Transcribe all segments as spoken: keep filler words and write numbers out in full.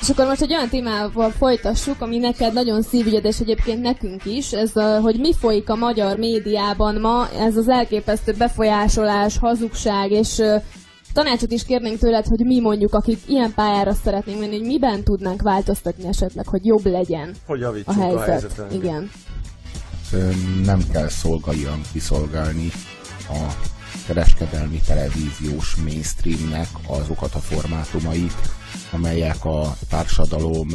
És akkor most egy olyan témával folytassuk, ami neked nagyon szívügyed, és egyébként nekünk is, ez a, hogy mi folyik a magyar médiában ma, ez az elképesztő befolyásolás, hazugság, és uh, tanácsot is kérnénk tőled, hogy mi mondjuk, akik ilyen pályára szeretnénk menni, hogy miben tudnánk változtatni esetleg, hogy jobb legyen hogy a helyzet. A helyzeten. Igen. Nem kell szolgáljan kiszolgálni a kereskedelmi televíziós mainstreamnek azokat a formátumait, amelyek a társadalom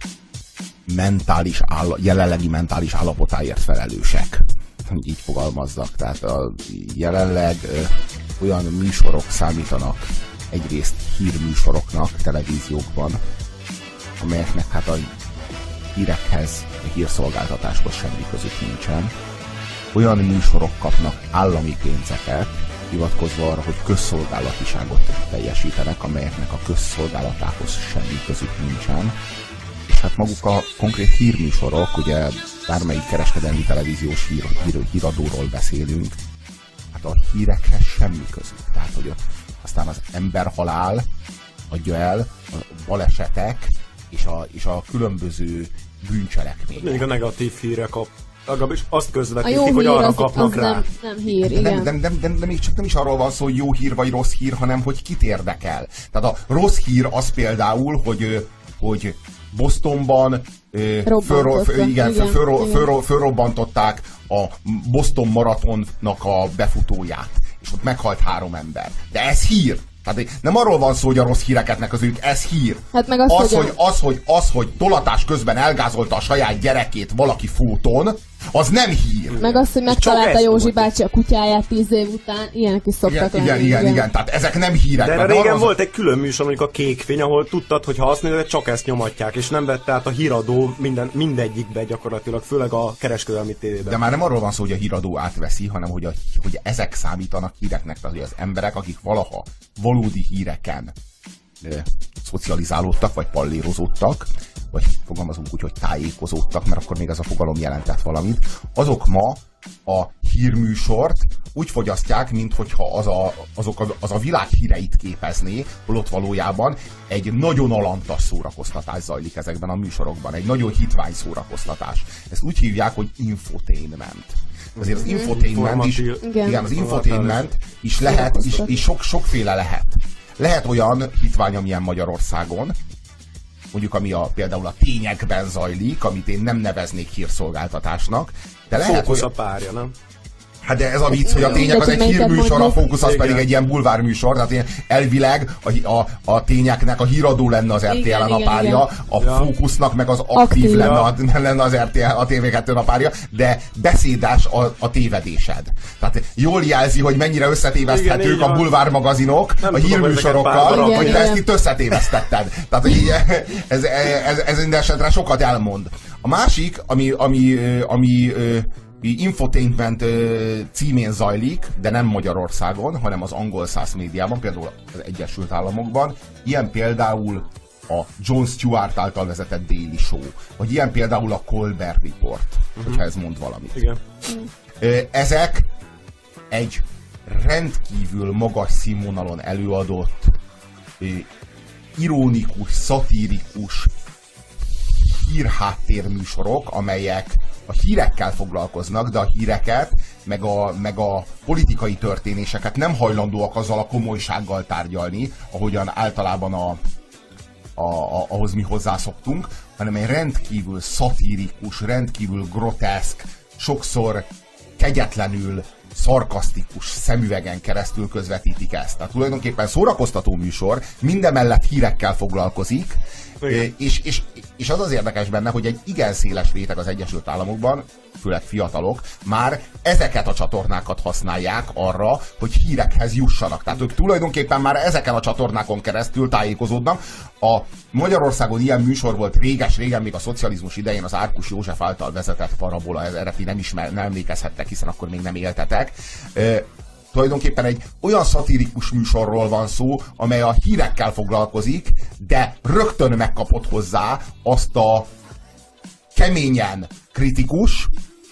mentális áll- jelenlegi mentális állapotáért felelősek. Így fogalmazzak. Tehát a jelenleg ö, olyan műsorok számítanak egyrészt hírműsoroknak televíziókban, amelyeknek hát a hírekhez, a hírszolgáltatáshoz semmi közük nincsen. Olyan műsorok kapnak állami pénzeket, hivatkozva arra, hogy közszolgálatiságot teljesítenek, amelyeknek a közszolgálatához semmi közük nincsen. És hát maguk a konkrét hírműsorok, ugye bármelyik kereskedelmi televíziós hír, hír, híradóról beszélünk, hát a hírekhez semmi közük. Tehát, hogy aztán az emberhalál adja el a balesetek és a, és a különböző bűncselekmények. Még a negatív hírek kap. Legalábbis azt közvetítik, hogy arra az, kapnak az rá. Nem, nem hír, de, igen. de, de, de, de még csak nem is arról van szó, hogy jó hír vagy rossz hír, hanem hogy kit érdekel. Tehát a rossz hír az például, hogy, hogy Bostonban fölro, föl, igen, igen, fölro, igen. Fölro, fölrobbantották a Boston maratonnak a befutóját, és ott meghalt három ember. De ez hír. Tehát nem arról van szó, hogy a rossz híreket megközöljük, ez hír. Hát meg az, az, hogy, hogy, az, hogy, az, hogy tolatás közben elgázolta a saját gyerekét valaki fóton, az nem hír. Meg az, hogy megtalálta Józsi bácsi a kutyáját tíz év után, ilyenek is szoktak igen, lenni. Igen, igen, igen, tehát ezek nem hírek. De régen az... volt egy külön műsor, mondjuk a Kékfény, ahol tudtad, hogy ha azt nézed, csak ezt nyomatják, és nem vette át a híradó minden, mindegyikbe gyakorlatilag, főleg a kereskedelmi tévében. De már nem arról van szó, hogy a híradó átveszi, hanem hogy, a, hogy ezek számítanak híreknek, tehát hogy az emberek, akik valaha valódi híreken e, szocializálódtak, vagy pallérozódtak, vagy fogalmazunk úgy, hogy tájékozódtak, mert akkor még ez a fogalom jelentett valamit, azok ma a hírműsort úgy fogyasztják, minthogyha az a, azok a, az a világ híreit képezné, holott valójában egy nagyon alantas szórakoztatás zajlik ezekben a műsorokban, egy nagyon hitvány szórakoztatás. Ezt úgy hívják, hogy infotainment. Azért az infotainment is, igen, az infotainment is lehet, is, is sok, sokféle lehet. Lehet olyan hitvány, amilyen Magyarországon, mondjuk ami a, például a tényekben zajlik, amit én nem neveznék hírszolgáltatásnak. De lehet, Fókusz hogy... a párja, nem? Hát de ez a vicc, hogy a tények az egy hírműsor, a Fókusz az pedig egy ilyen bulvárműsor, tehát ilyen elvileg a, a, a tényeknek a híradó lenne az er té el-en a párja, a ja. Fókusznak meg az aktív, aktív. Lenne, a, lenne az er té el, a té vé kettőn a párja, de beszédes a, a tévedésed. Tehát jól jelzi, hogy mennyire összetéveszthetők igen, a bulvármagazinok a hírműsorokkal, hogy te ezt itt összetévesztetted. Tehát ez, ez, ez, ez minden esetre sokat elmond. A másik, ami, ami, ami infotainment címén zajlik, de nem Magyarországon, hanem az angol száz médiában, például az Egyesült Államokban. Ilyen például a Jon Stewart által vezetett Daily Show, vagy ilyen például a Colbert Report, uh-huh. hogyha ez mond valamit. Igen. Ezek egy rendkívül magas színvonalon előadott, ironikus, szatirikus hírháttérműsorok, amelyek a hírekkel foglalkoznak, de a híreket, meg a, meg a politikai történéseket nem hajlandóak azzal a komolysággal tárgyalni, ahogyan általában a, a, a, ahhoz mi hozzászoktunk, hanem egy rendkívül szatirikus, rendkívül groteszk, sokszor kegyetlenül szarkasztikus szemüvegen keresztül közvetítik ezt. Tehát tulajdonképpen szórakoztató műsor, mindemellett hírekkel foglalkozik, és, és, és az az érdekes benne, hogy egy igen széles réteg az Egyesült Államokban, főleg fiatalok, már ezeket a csatornákat használják arra, hogy hírekhez jussanak. Tehát ők tulajdonképpen már ezeken a csatornákon keresztül tájékozódnak. A Magyarországon ilyen műsor volt réges-régen, még a szocializmus idején az Árkus József által vezetett Parabola, erre ti nem, ismer, nem emlékezhettek, hiszen akkor még nem éltetek. E, tulajdonképpen egy olyan szatirikus műsorról van szó, amely a hírekkel foglalkozik, de rögtön megkapott hozzá azt a keményen kritikus,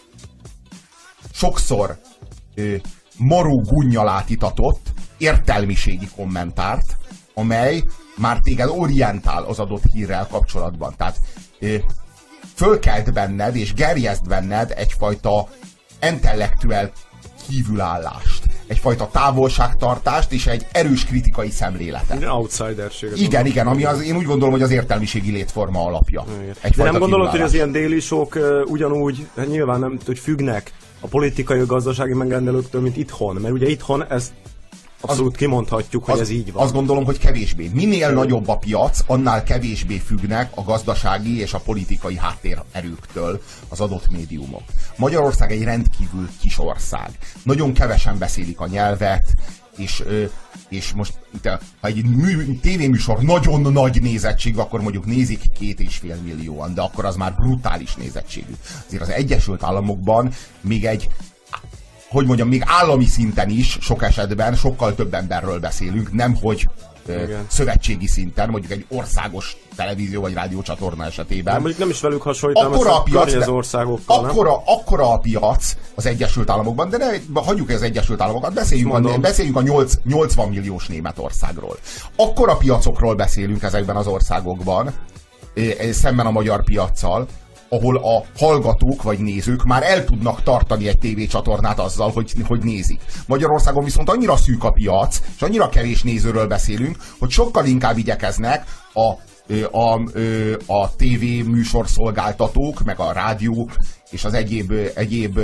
sokszor ö, maró gunnyal átitatott értelmiségi kommentárt, amely már téged orientál az adott hírrel kapcsolatban. Tehát ö, fölkelt benned és gerjeszt benned egyfajta intellektuál kívülállást, egyfajta távolságtartást és egy erős kritikai szemléletet. Egy outsiderséget. Igen, igen, ami az, én úgy gondolom, hogy az értelmiségi létforma alapja. De nem gondolod, hogy az ilyen déli sok uh, ugyanúgy, hát nyilván nem, hogy függnek a politikai, a gazdasági megrendelőktől, mint itthon, mert ugye itthon ez abszolút az, kimondhatjuk, hogy az, ez így van. Azt gondolom, hogy kevésbé. Minél hmm. nagyobb a piac, annál kevésbé függnek a gazdasági és a politikai háttérerőktől az adott médiumok. Magyarország egy rendkívül kis ország. Nagyon kevesen beszélik a nyelvet, és, és most ha egy mű, tévéműsor nagyon nagy nézettség, akkor mondjuk nézik két és fél millióan, de akkor az már brutális nézettségű. Azért az Egyesült Államokban még egy hogy mondjam, még állami szinten is sok esetben sokkal több emberről beszélünk, nemhogy ö, szövetségi szinten, mondjuk egy országos televízió vagy rádiócsatorna esetében. De mondjuk nem is velük hasonlítanám, akkora a piac, az országokkal, akkora, akkora a piac az Egyesült Államokban, de ne, hagyjuk az Egyesült Államokat, beszéljünk a, beszéljünk a nyolcvan milliós Németországról. Akkora piacokról beszélünk ezekben az országokban, szemben a magyar piaccal, ahol a hallgatók vagy nézők már el tudnak tartani egy tévécsatornát azzal, hogy, hogy nézik. Magyarországon viszont annyira szűk a piac, és annyira kevés nézőről beszélünk, hogy sokkal inkább igyekeznek a, a, a, a tévé műsorszolgáltatók, meg a rádiók és az egyéb, egyéb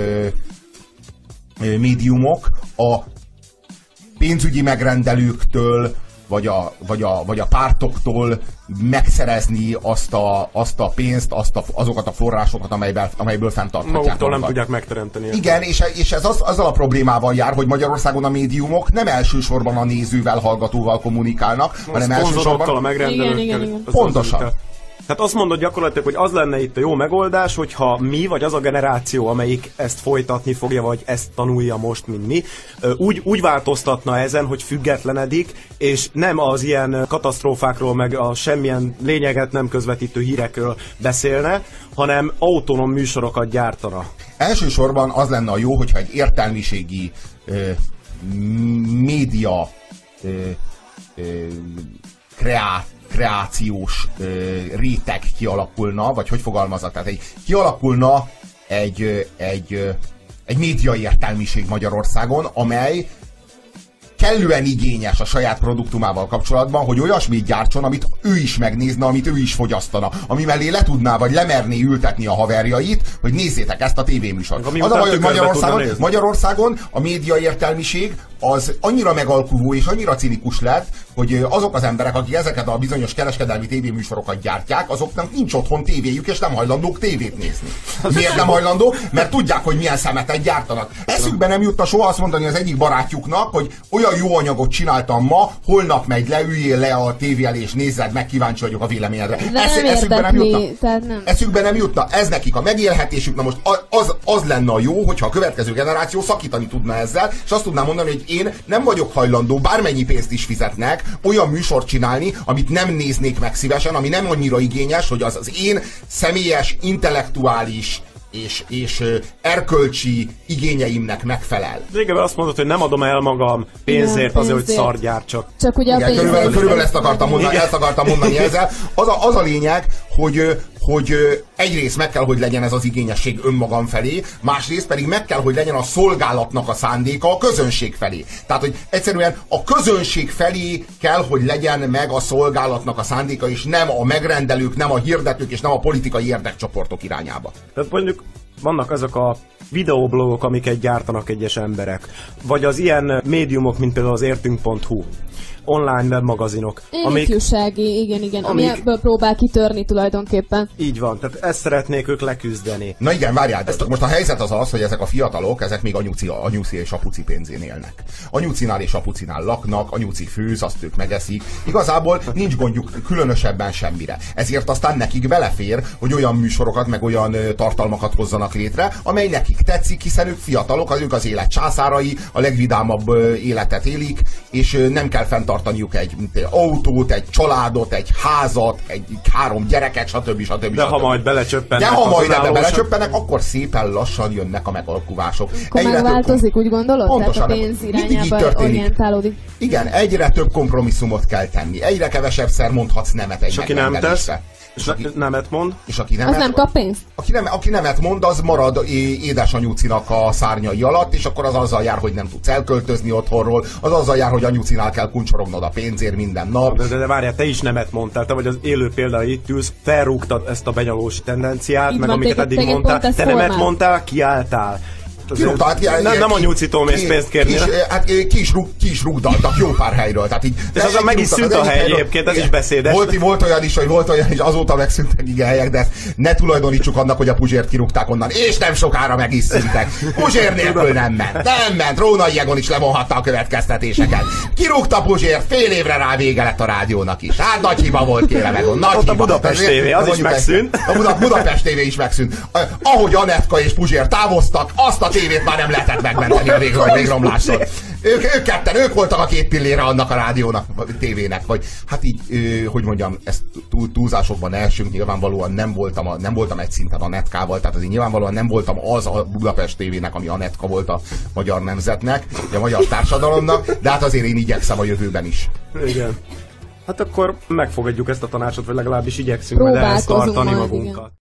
médiumok a pénzügyi megrendelőktől, Vagy a, vagy, a, vagy a pártoktól megszerezni azt a, azt a pénzt, azt a, azokat a forrásokat, amelyből, amelyből fenntarthatják. Maguktól nem tudják megteremteni. Igen, és, és ez az, azzal a problémával jár, hogy Magyarországon a médiumok nem elsősorban a nézővel, hallgatóval kommunikálnak, az hanem elsősorban a megrendelőkkel. Igen, igen, igen. Pontosan. Tehát azt mondod gyakorlatilag, hogy az lenne itt a jó megoldás, hogyha mi, vagy az a generáció, amelyik ezt folytatni fogja, vagy ezt tanulja most, mint mi, úgy, úgy változtatna ezen, hogy függetlenedik, és nem az ilyen katasztrófákról, meg a semmilyen lényeget nem közvetítő hírekről beszélne, hanem autonóm műsorokat gyártana. Elsősorban az lenne a jó, hogyha egy értelmiségi ö, média ö, ö, kreát kreációs ö, réteg kialakulna, vagy hogy fogalmazza, tehát egy, kialakulna egy, egy, egy médiai értelmiség Magyarországon, amely kellően igényes a saját produktumával kapcsolatban, hogy olyasmit gyártson, amit ő is megnézne, amit ő is fogyasztana, ami mellé le tudná, vagy lemerné ültetni a haverjait, hogy nézzétek ezt a tévéműsort. Az a baj, hogy Magyarországon, Magyarországon a média értelmiség az annyira megalkuvó és annyira cinikus lett, hogy azok az emberek, akik ezeket a bizonyos kereskedelmi tévéműsorokat gyártják, azoknak nincs otthon tévéjük, és nem hajlandók tévét nézni. Miért nem hajlandók? Mert tudják, hogy milyen szemetet gyártanak. Eszükbe nem jutna soha azt mondani az egyik barátjuknak, hogy olyan jó anyagot csináltam ma, holnap megy le, üljél le a tévé elé, és nézzed meg, kíváncsi vagyok a véleményedre. Esz, nem eszükbe nem jutna. Nem. Eszükbe nem jutna. Ez nekik a megélhetésük. Na most az, az lenne a jó, hogyha a következő generáció szakítani tudna ezzel, és azt tudná mondani, hogy én nem vagyok hajlandó, bármennyi pénzt is fizetnek, olyan műsort csinálni, amit nem néznék meg szívesen, ami nem annyira igényes, hogy az az én személyes, intellektuális és, és erkölcsi igényeimnek megfelel. Régebben azt mondod, hogy nem adom el magam pénzért, azért, hogy szar gyártsak. Csak ugye igen, a körülbelül, körülbelül ezt akartam mondani, ezt akartam mondani ezzel. Az a, az a lényeg, hogy, hogy egyrészt meg kell, hogy legyen ez az igényesség önmagam felé, másrészt pedig meg kell, hogy legyen a szolgálatnak a szándéka a közönség felé. Tehát, hogy egyszerűen a közönség felé kell, hogy legyen meg a szolgálatnak a szándéka, és nem a megrendelők, nem a hirdetők, és nem a politikai érdekcsoportok irányába. Tehát mondjuk vannak azok a videoblogok, amiket gyártanak egyes emberek, vagy az ilyen médiumok, mint például az értünk pont hu, online webmagazinok. Amik, ifjúsági, igen, igen, amik, ami ebből próbál kitörni tulajdonképpen. Így van, tehát ezt szeretnék ők leküzdeni. Na igen, várjál, ezt most a helyzet az az, hogy ezek a fiatalok, ezek még anyuci, anyuci és apuci pénzén élnek. Anyucinál és apucinál laknak, anyuci főz, azt ők megeszik. Igazából nincs gondjuk különösebben semmire. Ezért aztán nekik belefér, hogy olyan műsorokat, meg olyan tartalmakat hozzanak létre, amely nekik tetszik, hiszen ők fiatalok, ők az élet császárai, a legvidámabb életet élik, és nem kell fent fenntartaniuk egy, egy autót, egy családot, egy házat, egy három gyereket, stb. stb. De stb. ha majd belecsöppennek, De ha majd ebbe önállósak... belecsöppennek, akkor szépen lassan jönnek a megalkuvások. Akkor megváltozik, úgy gondolod? Pontosan, Tehát a pénz mindig így irányába történik. orientálódik. Igen, egyre több kompromisszumot kell tenni. Egyre kevesebb szer mondhatsz nemet egy És aki nem tesz, megrendelésre. és aki nemet mond, és aki Az nemet, nem kap pénzt? Aki, nem, aki nemet mond, az marad é- édesanyucinak a szárnyai alatt, és akkor az azzal jár, hogy nem tudsz elköltözni otthonról, az azzal jár, hogy anyucinál kell kuncsorognod a pénzért minden nap. de, de, de várjál, te is nemet mondtál, te vagy az élő példa, itt ülsz, felrúgtad ezt a benyalós tendenciát, Így meg van, amiket téged- eddig téged mondtál, pont te ez nemet formál. mondtál, kiálltál. Kirúgta, hát, ilyen- nem, ilyen- nem a ki- nyúcitól mész ki- pénzt kérni. ki is- nem? Hát ki is, rúg, ki is rúgdaltak jó pár helyről. Tehát így, És azon meg is szűnt a hely egyébként, ez is beszédes. Volt, volt olyan is, hogy volt olyan is, azóta megszűntek igen helyek, de ezt ne tulajdonítsuk annak, hogy a Puzsért kirúgták onnan, és nem sokára meg is szűntek. Puzsér nélkül nem ment. Nem ment. Rónai Egon is levonhatta a következtetéseket. Kirúgta Puzsért, fél évre rá vége lett a rádiónak is. Hát nagy hiba volt, kérem Egon. Nagy Ott a hiba. Budapest té vé, az is Mondjuk ezt- megszűnt. A Buda- Budapest té vé is megszűnt. Eh, Ahogy Anetka és Puzsér távoztak, azt a tévét már nem lehetett megmenteni a vég- a végromlástól. Ők, ők ketten, ők voltak a két pillére annak a rádiónak, vagy tévének, vagy hát így, ö, hogy mondjam, ezt túl, túlzásokban elsünk, nyilvánvalóan nem voltam, a, nem voltam egy szinten Anetkával, tehát azért nyilvánvalóan nem voltam az a Budapest té vének, ami Anetka volt a magyar nemzetnek, a magyar társadalomnak, de hát azért én igyekszem a jövőben is. Igen. Hát akkor megfogadjuk ezt a tanácsot, vagy legalábbis igyekszünk majd ehhez Próbálkozunk tartani majd, magunkat. igen.